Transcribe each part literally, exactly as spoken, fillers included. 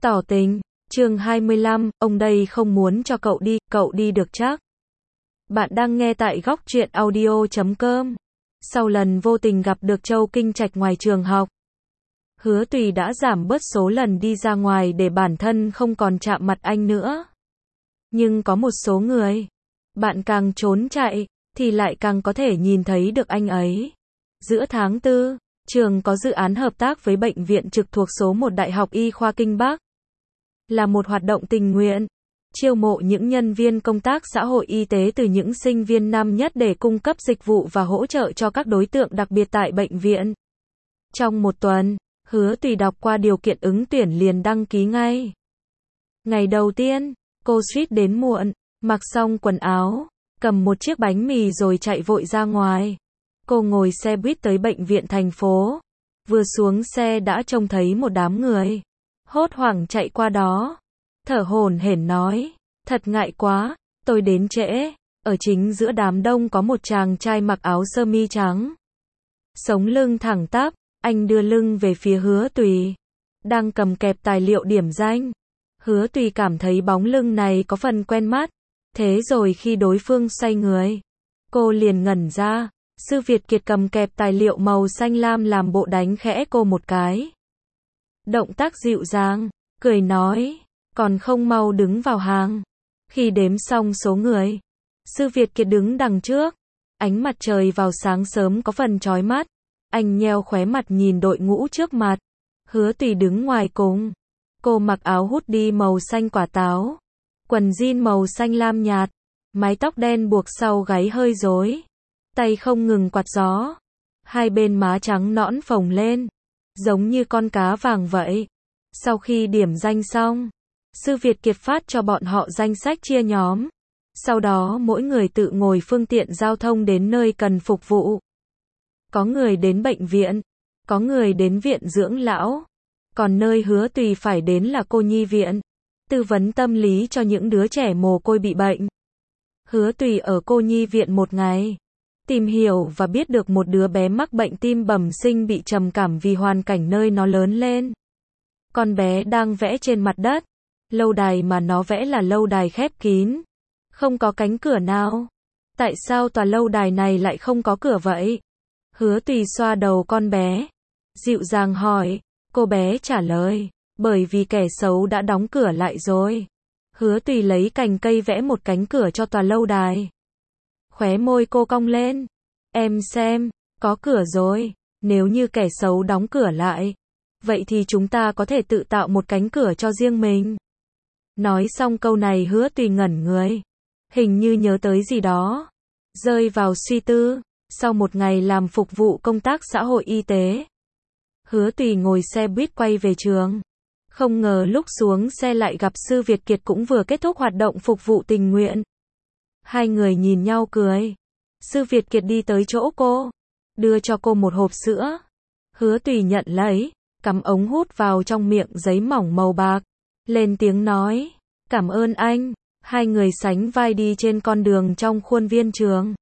Tỏ tình, chương hai mươi lăm, ông đây không muốn cho cậu đi, cậu đi được chắc. Bạn đang nghe tại góc truyện audio chấm com. Sau lần vô tình gặp được Châu Kinh Trạch ngoài trường học, Hứa Tùy đã giảm bớt số lần đi ra ngoài để bản thân không còn chạm mặt anh nữa. Nhưng có một số người, bạn càng trốn chạy, thì lại càng có thể nhìn thấy được anh ấy. Giữa tháng tư, trường có dự án hợp tác với bệnh viện trực thuộc số một Đại học Y khoa Kinh Bắc. Là một hoạt động tình nguyện, chiêu mộ những nhân viên công tác xã hội y tế từ những sinh viên năm nhất để cung cấp dịch vụ và hỗ trợ cho các đối tượng đặc biệt tại bệnh viện. Trong một tuần, Hứa Tùy đọc qua điều kiện ứng tuyển liền đăng ký ngay. Ngày đầu tiên, cô suýt đến muộn, mặc xong quần áo, cầm một chiếc bánh mì rồi chạy vội ra ngoài. Cô ngồi xe buýt tới bệnh viện thành phố. Vừa xuống xe đã trông thấy một đám người. Hốt hoảng chạy qua đó. Thở hổn hển nói, thật ngại quá, tôi đến trễ. Ở chính giữa đám đông có một chàng trai mặc áo sơ mi trắng. Sống lưng thẳng tắp, anh đưa lưng về phía Hứa Tùy. Đang cầm kẹp tài liệu điểm danh. Hứa Tùy cảm thấy bóng lưng này có phần quen mắt. Thế rồi khi đối phương xoay người, cô liền ngẩn ra. Sư Việt Kiệt cầm kẹp tài liệu màu xanh lam làm bộ đánh khẽ cô một cái. Động tác dịu dàng, cười nói, còn không mau đứng vào hàng. Khi đếm xong số người, Sư Việt Kiệt đứng đằng trước. Ánh mặt trời vào sáng sớm có phần chói mắt. Anh nheo khóe mặt nhìn đội ngũ trước mặt. Hứa Tùy đứng ngoài cùng. Cô mặc áo hoodie màu xanh quả táo, quần jean màu xanh lam nhạt, mái tóc đen buộc sau gáy hơi rối, tay không ngừng quạt gió, hai bên má trắng nõn phồng lên, giống như con cá vàng vậy. Sau khi điểm danh xong, Sư Việt Kiệt phát cho bọn họ danh sách chia nhóm. Sau đó mỗi người tự ngồi phương tiện giao thông đến nơi cần phục vụ. Có người đến bệnh viện, có người đến viện dưỡng lão, còn nơi Hứa Tùy phải đến là cô nhi viện, tư vấn tâm lý cho những đứa trẻ mồ côi bị bệnh. Hứa Tùy ở cô nhi viện một ngày, tìm hiểu và biết được một đứa bé mắc bệnh tim bẩm sinh bị trầm cảm vì hoàn cảnh nơi nó lớn lên. Con bé đang vẽ trên mặt đất, lâu đài mà nó vẽ là lâu đài khép kín, không có cánh cửa nào. Tại sao tòa lâu đài này lại không có cửa vậy? Hứa Tùy xoa đầu con bé, dịu dàng hỏi. Cô bé trả lời, bởi vì kẻ xấu đã đóng cửa lại rồi. Hứa Tùy lấy cành cây vẽ một cánh cửa cho tòa lâu đài. Khóe môi cô cong lên. Em xem, có cửa rồi. Nếu như kẻ xấu đóng cửa lại, vậy thì chúng ta có thể tự tạo một cánh cửa cho riêng mình. Nói xong câu này Hứa Tùy ngẩn người. Hình như nhớ tới gì đó. Rơi vào suy tư. Sau một ngày làm phục vụ công tác xã hội y tế, Hứa Tùy ngồi xe buýt quay về trường. Không ngờ lúc xuống xe lại gặp Sư Việt Kiệt cũng vừa kết thúc hoạt động phục vụ tình nguyện. Hai người nhìn nhau cười. Sư Việt Kiệt đi tới chỗ cô, đưa cho cô một hộp sữa. Hứa Tùy nhận lấy, cắm ống hút vào trong miệng giấy mỏng màu bạc. Lên tiếng nói, cảm ơn anh. Hai người sánh vai đi trên con đường trong khuôn viên trường.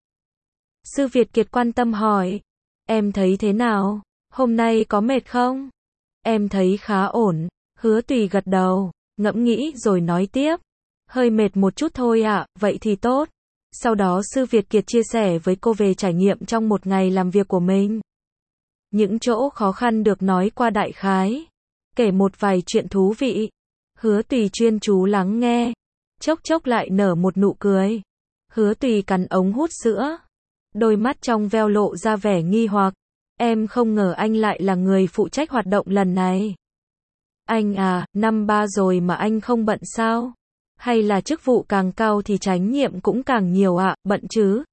Sư Việt Kiệt quan tâm hỏi, em thấy thế nào? Hôm nay có mệt không? Em thấy khá ổn. Hứa Tùy gật đầu, ngẫm nghĩ rồi nói tiếp. Hơi mệt một chút thôi ạ, à, vậy thì tốt. Sau đó Sư Việt Kiệt chia sẻ với cô về trải nghiệm trong một ngày làm việc của mình. Những chỗ khó khăn được nói qua đại khái. Kể một vài chuyện thú vị. Hứa Tùy chuyên chú lắng nghe. Chốc chốc lại nở một nụ cười. Hứa Tùy cắn ống hút sữa. Đôi mắt trong veo lộ ra vẻ nghi hoặc. Em không ngờ anh lại là người phụ trách hoạt động lần này. Anh à, năm ba rồi mà anh không bận sao? Hay là chức vụ càng cao thì trách nhiệm cũng càng nhiều ạ, à, bận chứ?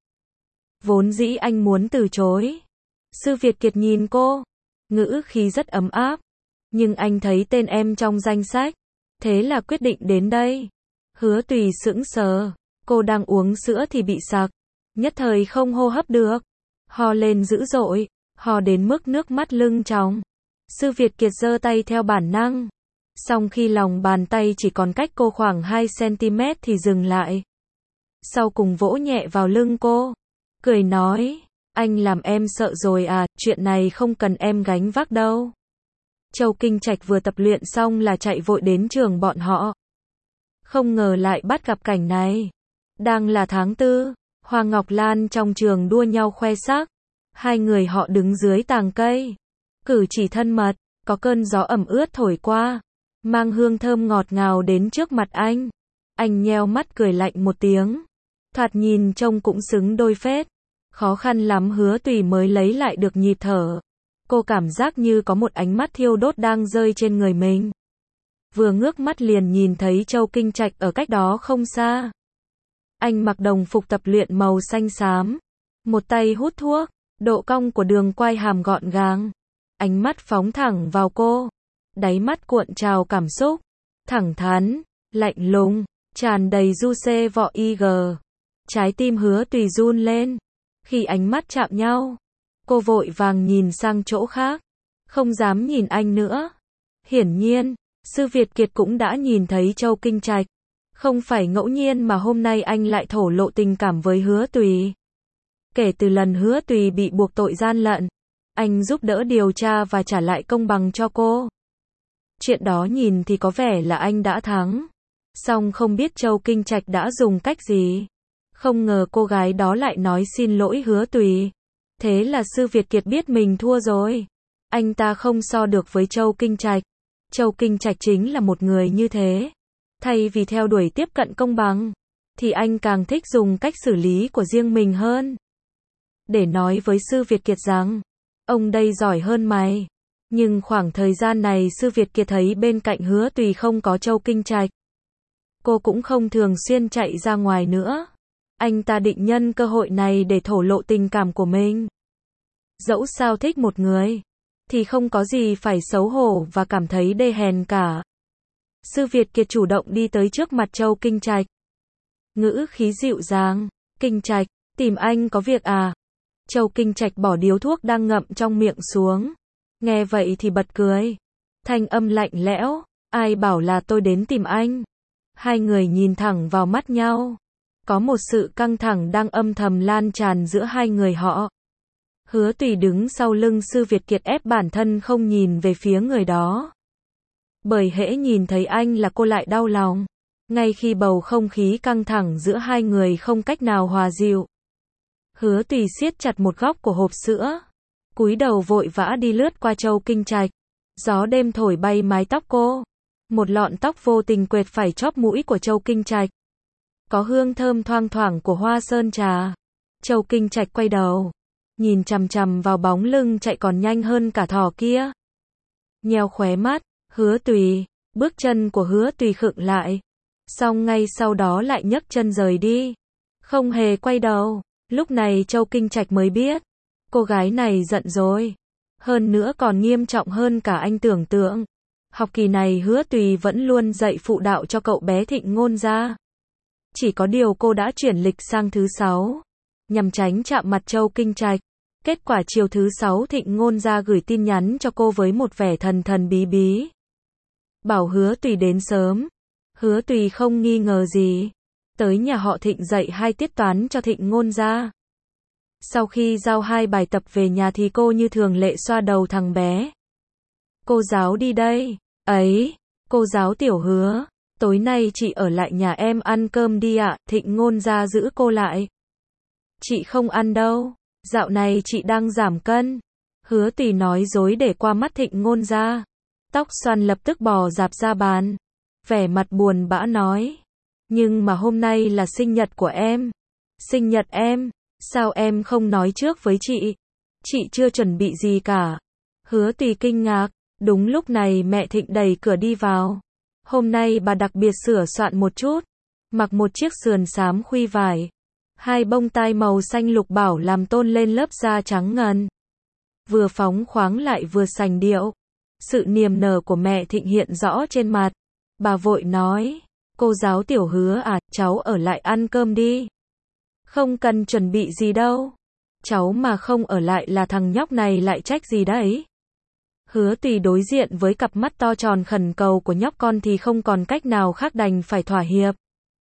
Vốn dĩ anh muốn từ chối. Sư Việt Kiệt nhìn cô, ngữ khí rất ấm áp. Nhưng anh thấy tên em trong danh sách, thế là quyết định đến đây. Hứa Tùy sững sờ, cô đang uống sữa thì bị sặc, nhất thời không hô hấp được, ho lên dữ dội. Hò đến mức nước mắt lưng tròng. Sư Việt Kiệt giơ tay theo bản năng. Song khi lòng bàn tay chỉ còn cách cô khoảng hai xăng-ti-mét thì dừng lại. Sau cùng vỗ nhẹ vào lưng cô. Cười nói, anh làm em sợ rồi à, chuyện này không cần em gánh vác đâu. Châu Kinh Trạch vừa tập luyện xong là chạy vội đến trường bọn họ. Không ngờ lại bắt gặp cảnh này. Đang là tháng tư, Hoa Ngọc Lan trong trường đua nhau khoe sắc. Hai người họ đứng dưới tàng cây. Cử chỉ thân mật, có cơn gió ẩm ướt thổi qua. Mang hương thơm ngọt ngào đến trước mặt anh. Anh nheo mắt cười lạnh một tiếng. Thoạt nhìn trông cũng xứng đôi phết. Khó khăn lắm Hứa Tùy mới lấy lại được nhịp thở. Cô cảm giác như có một ánh mắt thiêu đốt đang rơi trên người mình. Vừa ngước mắt liền nhìn thấy Châu Kinh Trạch ở cách đó không xa. Anh mặc đồng phục tập luyện màu xanh xám. Một tay hút thuốc, độ cong của đường quai hàm gọn gàng. Ánh mắt phóng thẳng vào cô. Đáy mắt cuộn trào cảm xúc. Thẳng thắn, lạnh lùng, tràn đầy du xê vọ i gờ. Trái tim Hứa Tùy run lên. Khi ánh mắt chạm nhau, cô vội vàng nhìn sang chỗ khác. Không dám nhìn anh nữa. Hiển nhiên, Sư Việt Kiệt cũng đã nhìn thấy Châu Kinh Trạch. Không phải ngẫu nhiên mà hôm nay anh lại thổ lộ tình cảm với Hứa Tùy. Kể từ lần Hứa Tùy bị buộc tội gian lận, anh giúp đỡ điều tra và trả lại công bằng cho cô. Chuyện đó nhìn thì có vẻ là anh đã thắng. Song không biết Châu Kinh Trạch đã dùng cách gì. Không ngờ cô gái đó lại nói xin lỗi Hứa Tùy. Thế là Sư Việt Kiệt biết mình thua rồi. Anh ta không so được với Châu Kinh Trạch. Châu Kinh Trạch chính là một người như thế. Thay vì theo đuổi tiếp cận công bằng, thì anh càng thích dùng cách xử lý của riêng mình hơn. Để nói với Sư Việt Kiệt rằng, ông đây giỏi hơn mày. Nhưng khoảng thời gian này Sư Việt Kiệt thấy bên cạnh Hứa Tùy không có Châu Kinh Trạch. Cô cũng không thường xuyên chạy ra ngoài nữa. Anh ta định nhân cơ hội này để thổ lộ tình cảm của mình. Dẫu sao thích một người, thì không có gì phải xấu hổ và cảm thấy đê hèn cả. Sư Việt Kiệt chủ động đi tới trước mặt Châu Kinh Trạch. Ngữ khí dịu dàng. Kinh Trạch, tìm anh có việc à? Châu Kinh Trạch bỏ điếu thuốc đang ngậm trong miệng xuống. Nghe vậy thì bật cười. Thanh âm lạnh lẽo. Ai bảo là tôi đến tìm anh? Hai người nhìn thẳng vào mắt nhau. Có một sự căng thẳng đang âm thầm lan tràn giữa hai người họ. Hứa Tùy đứng sau lưng Sư Việt Kiệt ép bản thân không nhìn về phía người đó. Bởi hễ nhìn thấy anh là cô lại đau lòng. Ngay khi bầu không khí căng thẳng giữa hai người không cách nào hòa dịu. Hứa Tùy siết chặt một góc của hộp sữa. Cúi đầu vội vã đi lướt qua Châu Kinh Trạch. Gió đêm thổi bay mái tóc cô. Một lọn tóc vô tình quệt phải chóp mũi của Châu Kinh Trạch. Có hương thơm thoang thoảng của hoa sơn trà. Châu Kinh Trạch quay đầu. Nhìn chằm chằm vào bóng lưng chạy còn nhanh hơn cả thỏ kia. Nheo khóe mắt. Hứa Tùy. Bước chân của Hứa Tùy khựng lại. Xong ngay sau đó lại nhấc chân rời đi. Không hề quay đầu. Lúc này Châu Kinh Trạch mới biết. Cô gái này giận rồi. Hơn nữa còn nghiêm trọng hơn cả anh tưởng tượng. Học kỳ này Hứa Tùy vẫn luôn dạy phụ đạo cho cậu bé Thịnh Ngôn Gia. Chỉ có điều cô đã chuyển lịch sang thứ sáu. Nhằm tránh chạm mặt Châu Kinh Trạch. Kết quả chiều thứ sáu Thịnh Ngôn Gia gửi tin nhắn cho cô với một vẻ thần thần bí bí. Bảo Hứa Tùy đến sớm. Hứa Tùy không nghi ngờ gì. Tới nhà họ Thịnh dạy hai tiết toán cho Thịnh Ngôn Gia. Sau khi giao hai bài tập về nhà thì cô như thường lệ xoa đầu thằng bé. Cô giáo đi đây. Ấy, cô giáo Tiểu Hứa. Tối nay chị ở lại nhà em ăn cơm đi ạ. Thịnh Ngôn Gia giữ cô lại. Chị không ăn đâu. Dạo này chị đang giảm cân. Hứa Tùy nói dối để qua mắt Thịnh Ngôn Gia. Tóc xoăn lập tức bò rạp ra bàn. Vẻ mặt buồn bã nói. Nhưng mà hôm nay là sinh nhật của em. Sinh nhật em? Sao em không nói trước với chị? Chị chưa chuẩn bị gì cả. Hứa Tùy kinh ngạc. Đúng lúc này mẹ Thịnh đẩy cửa đi vào. Hôm nay bà đặc biệt sửa soạn một chút. Mặc một chiếc sườn xám khuy vải. Hai bông tai màu xanh lục bảo làm tôn lên lớp da trắng ngần. Vừa phóng khoáng lại vừa sành điệu. Sự niềm nở của mẹ Thịnh hiện rõ trên mặt. Bà vội nói. Cô giáo Tiểu Hứa à, cháu ở lại ăn cơm đi. Không cần chuẩn bị gì đâu. Cháu mà không ở lại là thằng nhóc này lại trách gì đấy. Hứa Tùy đối diện với cặp mắt to tròn khẩn cầu của nhóc con thì không còn cách nào khác đành phải thỏa hiệp.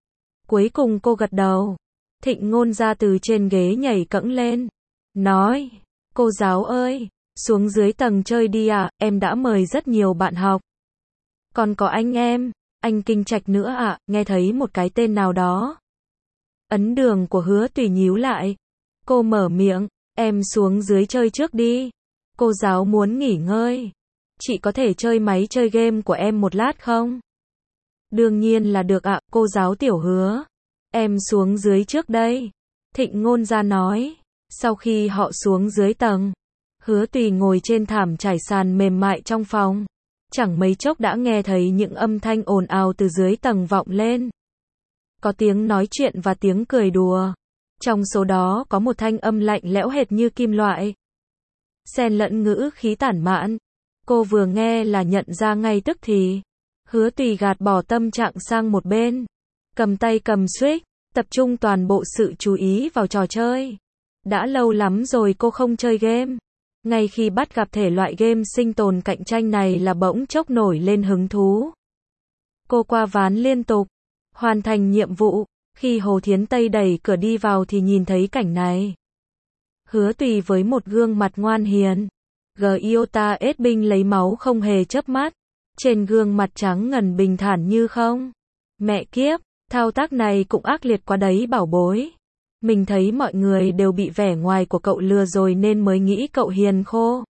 Cuối cùng cô gật đầu. Thịnh Ngôn Gia từ trên ghế nhảy cẫng lên. Nói. Cô giáo ơi, xuống dưới tầng chơi đi ạ, em đã mời rất nhiều bạn học. Còn có anh em, anh Kinh Trạch nữa ạ, nghe thấy một cái tên nào đó. Ấn Đường của Hứa Tùy nhíu lại. Cô mở miệng, em xuống dưới chơi trước đi. Cô giáo muốn nghỉ ngơi. Chị có thể chơi máy chơi game của em một lát không? Đương nhiên là được ạ, cô giáo Tiểu Hứa. Em xuống dưới trước đây. Thịnh Ngôn Gia nói. Sau khi họ xuống dưới tầng, Hứa Tùy ngồi trên thảm trải sàn mềm mại trong phòng. Chẳng mấy chốc đã nghe thấy những âm thanh ồn ào từ dưới tầng vọng lên. Có tiếng nói chuyện và tiếng cười đùa. Trong số đó có một thanh âm lạnh lẽo hệt như kim loại. Xen lẫn ngữ khí tản mạn. Cô vừa nghe là nhận ra ngay tức thì. Hứa Tùy gạt bỏ tâm trạng sang một bên. Cầm tay cầm switch, tập trung toàn bộ sự chú ý vào trò chơi. Đã lâu lắm rồi cô không chơi game. Ngay khi bắt gặp thể loại game sinh tồn cạnh tranh này là bỗng chốc nổi lên hứng thú. Cô qua ván liên tục, hoàn thành nhiệm vụ. Khi Hồ Thiến Tây đẩy cửa đi vào thì nhìn thấy cảnh này. Hứa Tùy với một gương mặt ngoan hiền. Giota ết binh lấy máu không hề chớp mắt. Trên gương mặt trắng ngần bình thản như không. Mẹ kiếp, thao tác này cũng ác liệt quá đấy bảo bối. Mình thấy mọi người đều bị vẻ ngoài của cậu lừa rồi nên mới nghĩ cậu hiền khô.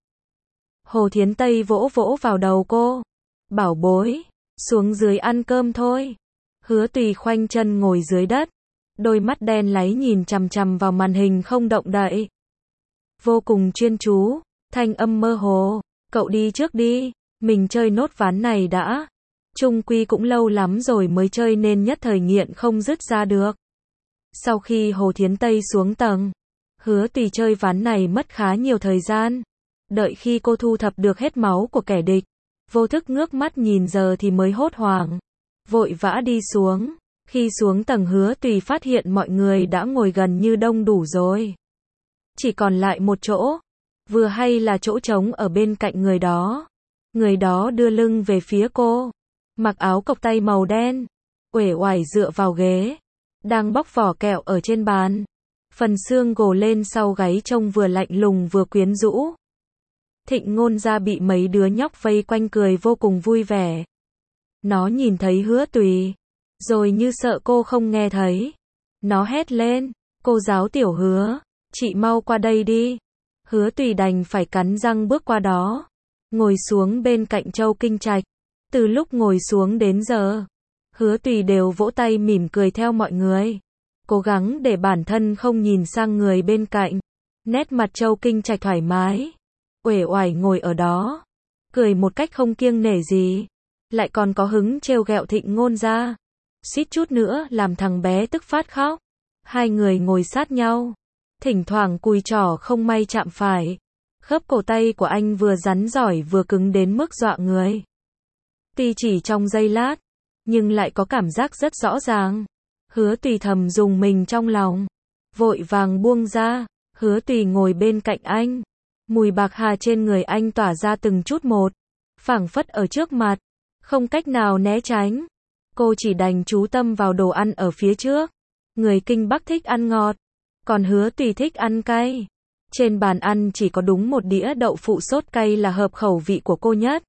Hồ Thiến Tây vỗ vỗ vào đầu cô. Bảo bối, xuống dưới ăn cơm thôi. Hứa Tùy khoanh chân ngồi dưới đất. Đôi mắt đen láy nhìn chằm chằm vào màn hình không động đậy. Vô cùng chuyên chú, thanh âm mơ hồ. Cậu đi trước đi, mình chơi nốt ván này đã. Chung quy cũng lâu lắm rồi mới chơi nên nhất thời nghiện không dứt ra được. Sau khi Hồ Thiến Tây xuống tầng, Hứa Tùy chơi ván này mất khá nhiều thời gian. Đợi khi cô thu thập được hết máu của kẻ địch, vô thức ngước mắt nhìn giờ thì mới hốt hoảng. Vội vã đi xuống. Khi xuống tầng Hứa Tùy phát hiện mọi người đã ngồi gần như đông đủ rồi. Chỉ còn lại một chỗ. Vừa hay là chỗ trống ở bên cạnh người đó. Người đó đưa lưng về phía cô. Mặc áo cộc tay màu đen. Uể oải dựa vào ghế. Đang bóc vỏ kẹo ở trên bàn. Phần xương gồ lên sau gáy trông vừa lạnh lùng vừa quyến rũ. Thịnh Ngôn Gia bị mấy đứa nhóc vây quanh cười vô cùng vui vẻ. Nó nhìn thấy Hứa Tùy. Rồi như sợ cô không nghe thấy. Nó hét lên. Cô giáo Tiểu Hứa. Chị mau qua đây đi. Hứa Tùy đành phải cắn răng bước qua đó. Ngồi xuống bên cạnh Châu Kinh Trạch. Từ lúc ngồi xuống đến giờ, Hứa Tùy đều vỗ tay mỉm cười theo mọi người. Cố gắng để bản thân không nhìn sang người bên cạnh. Nét mặt Châu Kinh Trạch thoải mái. Uể oải ngồi ở đó. Cười một cách không kiêng nể gì. Lại còn có hứng trêu ghẹo Thịnh Ngôn Gia. Suýt chút nữa làm thằng bé tức phát khóc. Hai người ngồi sát nhau. Thỉnh thoảng cùi trỏ không may chạm phải. Khớp cổ tay của anh vừa rắn giỏi vừa cứng đến mức dọa người. Tuy chỉ trong giây lát, nhưng lại có cảm giác rất rõ ràng. Hứa Tùy thầm dùng mình trong lòng. Vội vàng buông ra. Hứa Tùy ngồi bên cạnh anh. Mùi bạc hà trên người anh tỏa ra từng chút một. Phảng phất ở trước mặt. Không cách nào né tránh. Cô chỉ đành chú tâm vào đồ ăn ở phía trước. Người Kinh Bắc thích ăn ngọt. Còn Hứa Tùy thích ăn cay. Trên bàn ăn chỉ có đúng một đĩa đậu phụ sốt cay là hợp khẩu vị của cô nhất.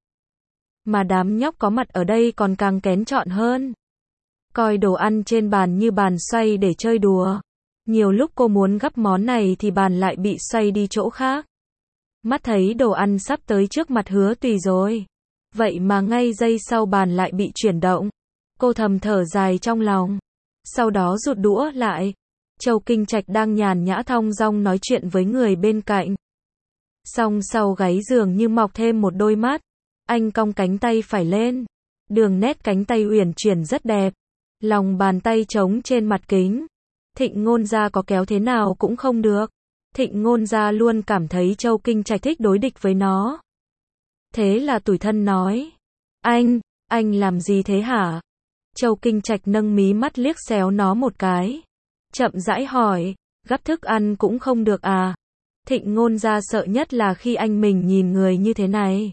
Mà đám nhóc có mặt ở đây còn càng kén chọn hơn. Coi đồ ăn trên bàn như bàn xoay để chơi đùa. Nhiều lúc cô muốn gắp món này thì bàn lại bị xoay đi chỗ khác. Mắt thấy đồ ăn sắp tới trước mặt Hứa Tùy rồi. Vậy mà ngay giây sau bàn lại bị chuyển động. Cô thầm thở dài trong lòng. Sau đó rụt đũa lại. Châu Kinh Trạch đang nhàn nhã thong dong nói chuyện với người bên cạnh. Song sau gáy giường như mọc thêm một đôi mắt. Anh cong cánh tay phải lên. Đường nét cánh tay uyển chuyển rất đẹp. Lòng bàn tay trống trên mặt kính. Thịnh Ngôn Gia có kéo thế nào cũng không được. Thịnh Ngôn Gia luôn cảm thấy Châu Kinh Trạch thích đối địch với nó. Thế là tủi thân nói. Anh, anh làm gì thế hả? Châu Kinh Trạch nâng mí mắt liếc xéo nó một cái. Chậm rãi hỏi, gắp thức ăn cũng không được à? Thịnh Ngôn Gia sợ nhất là khi anh mình nhìn người như thế này.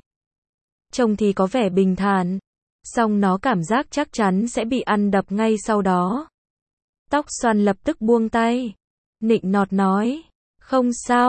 Trông thì có vẻ bình thản. Song nó cảm giác chắc chắn sẽ bị ăn đập ngay sau đó. Tóc xoăn lập tức buông tay. Nịnh nọt nói. Không sao,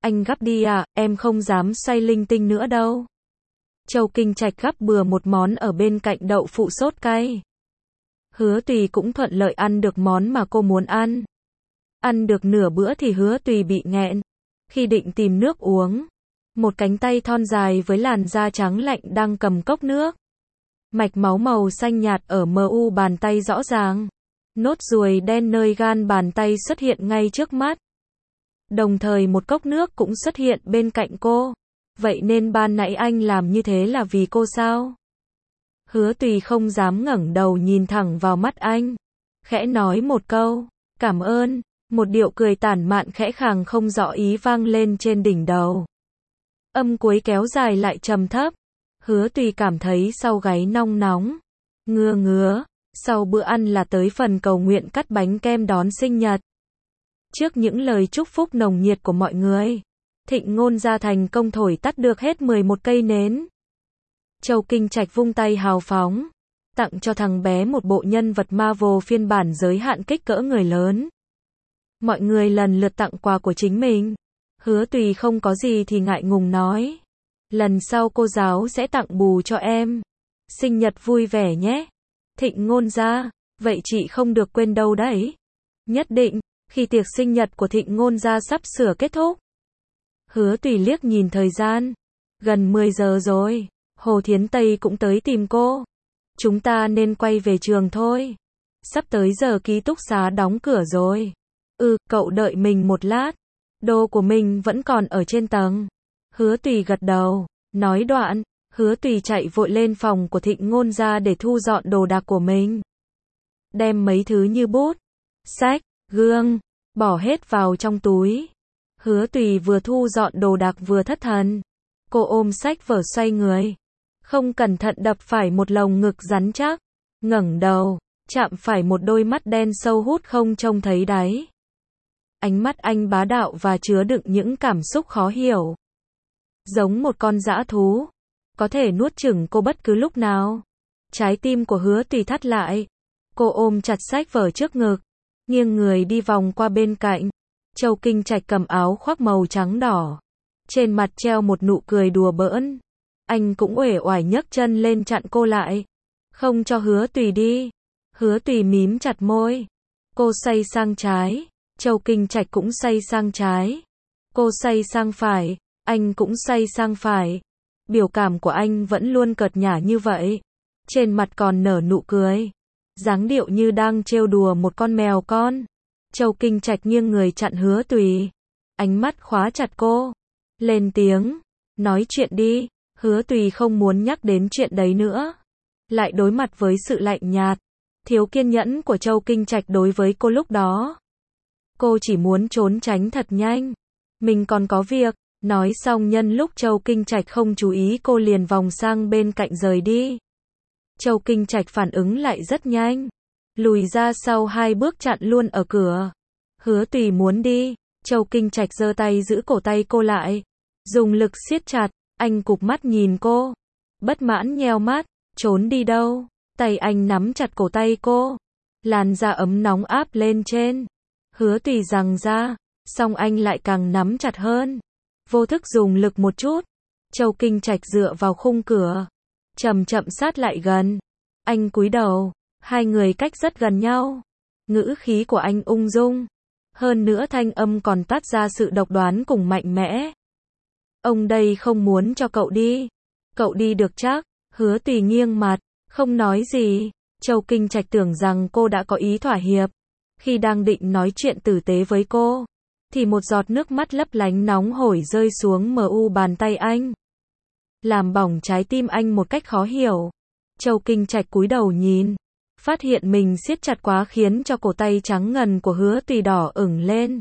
Anh gắp đi à, em không dám xoay linh tinh nữa đâu. Châu Kinh Trạch gắp bừa một món ở bên cạnh đậu phụ sốt cay. Hứa Tùy cũng thuận lợi ăn được món mà cô muốn ăn. Ăn được nửa bữa thì Hứa Tùy bị nghẹn. Khi định tìm nước uống, một cánh tay thon dài với làn da trắng lạnh đang cầm cốc nước. Mạch máu màu xanh nhạt ở mờ u bàn tay rõ ràng. Nốt ruồi đen nơi gan bàn tay xuất hiện ngay trước mắt. Đồng thời một cốc nước cũng xuất hiện bên cạnh cô. Vậy nên ban nãy anh làm như thế là vì cô sao? Hứa Tùy không dám ngẩng đầu nhìn thẳng vào mắt anh. Khẽ nói một câu, cảm ơn. Một điệu cười tản mạn khẽ khàng không rõ ý vang lên trên đỉnh đầu. Âm cuối kéo dài lại trầm thấp. Hứa Tùy cảm thấy sau gáy nong nóng. Ngứa ngứa. Sau bữa ăn là tới phần cầu nguyện cắt bánh kem đón sinh nhật. Trước những lời chúc phúc nồng nhiệt của mọi người, Thịnh Ngôn Gia thành công thổi tắt được hết mười một cây nến. Châu Kinh Trạch vung tay hào phóng, tặng cho thằng bé một bộ nhân vật Marvel phiên bản giới hạn kích cỡ người lớn. Mọi người lần lượt tặng quà của chính mình. Hứa Tùy không có gì thì ngại ngùng nói. Lần sau cô giáo sẽ tặng bù cho em. Sinh nhật vui vẻ nhé. Thịnh Ngôn Gia, vậy chị không được quên đâu đấy. Nhất định, khi tiệc sinh nhật của Thịnh Ngôn Gia sắp sửa kết thúc. Hứa Tùy liếc nhìn thời gian. Gần mười giờ rồi. Hồ Thiến Tây cũng tới tìm cô. Chúng ta nên quay về trường thôi. Sắp tới giờ ký túc xá đóng cửa rồi. Ừ, cậu đợi mình một lát. Đồ của mình vẫn còn ở trên tầng. Hứa Tùy gật đầu. Nói đoạn, Hứa Tùy chạy vội lên phòng của Thịnh Ngôn Gia để thu dọn đồ đạc của mình. Đem mấy thứ như bút, sách, gương, bỏ hết vào trong túi. Hứa Tùy vừa thu dọn đồ đạc vừa thất thần. Cô ôm sách vở xoay người. Không cẩn thận đập phải một lồng ngực rắn chắc. Ngẩng đầu, chạm phải một đôi mắt đen sâu hút không trông thấy đáy. Ánh mắt anh bá đạo và chứa đựng những cảm xúc khó hiểu. Giống một con dã thú. Có thể nuốt chửng cô bất cứ lúc nào. Trái tim của Hứa Tùy thắt lại. Cô ôm chặt sách vở trước ngực. Nghiêng người đi vòng qua bên cạnh. Châu Kinh Trạch cầm áo khoác màu trắng đỏ. Trên mặt treo một nụ cười đùa bỡn. Anh cũng uể oải nhấc chân lên chặn cô lại. Không cho Hứa Tùy đi. Hứa Tùy mím chặt môi. Cô xoay sang trái. Châu Kinh Trạch cũng xoay sang trái. Cô xoay sang phải. Anh cũng xoay sang phải. Biểu cảm của anh vẫn luôn cợt nhả như vậy. Trên mặt còn nở nụ cười. Dáng điệu như đang trêu đùa một con mèo con. Châu Kinh Trạch nghiêng người chặn Hứa Tùy. Ánh mắt khóa chặt cô. Lên tiếng. Nói chuyện đi. Hứa Tùy không muốn nhắc đến chuyện đấy nữa. Lại đối mặt với sự lạnh nhạt, thiếu kiên nhẫn của Châu Kinh Trạch đối với cô lúc đó. Cô chỉ muốn trốn tránh thật nhanh. Mình còn có việc. Nói xong nhân lúc Châu Kinh Trạch không chú ý cô liền vòng sang bên cạnh rời đi. Châu Kinh Trạch phản ứng lại rất nhanh. Lùi ra sau hai bước chặn luôn ở cửa. Hứa Tùy muốn đi. Châu Kinh Trạch giơ tay giữ cổ tay cô lại. Dùng lực siết chặt. Anh cụp mắt nhìn cô. Bất mãn nheo mắt. Trốn đi đâu? Tay anh nắm chặt cổ tay cô. Làn da ấm nóng áp lên trên. Hứa Tùy giằng ra. Xong anh lại càng nắm chặt hơn. Vô thức dùng lực một chút. Châu Kinh Trạch dựa vào khung cửa. Chậm chậm sát lại gần. Anh cúi đầu. Hai người cách rất gần nhau. Ngữ khí của anh ung dung. Hơn nữa thanh âm còn toát ra sự độc đoán cùng mạnh mẽ. Ông đây không muốn cho cậu đi. Cậu đi được chắc. Hứa Tùy nghiêng mặt. Không nói gì. Châu Kinh Trạch tưởng rằng cô đã có ý thỏa hiệp. Khi đang định nói chuyện tử tế với cô, thì một giọt nước mắt lấp lánh nóng hổi rơi xuống mờ u bàn tay anh. Làm bỏng trái tim anh một cách khó hiểu. Châu Kinh Trạch cúi đầu nhìn. Phát hiện mình siết chặt quá khiến cho cổ tay trắng ngần của Hứa Tùy đỏ ửng lên.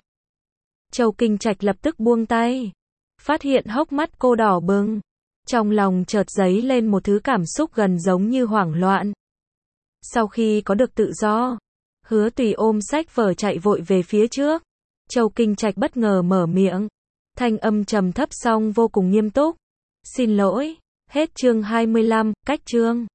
Châu Kinh Trạch lập tức buông tay. Phát hiện hốc mắt cô đỏ bừng. Trong lòng chợt dấy lên một thứ cảm xúc gần giống như hoảng loạn. Sau khi có được tự do, Hứa Tùy ôm sách vở chạy vội về phía trước. Châu Kinh Trạch bất ngờ mở miệng. Thanh âm trầm thấp song vô cùng nghiêm túc. Xin lỗi. Hết chương hai mươi lăm, cách chương.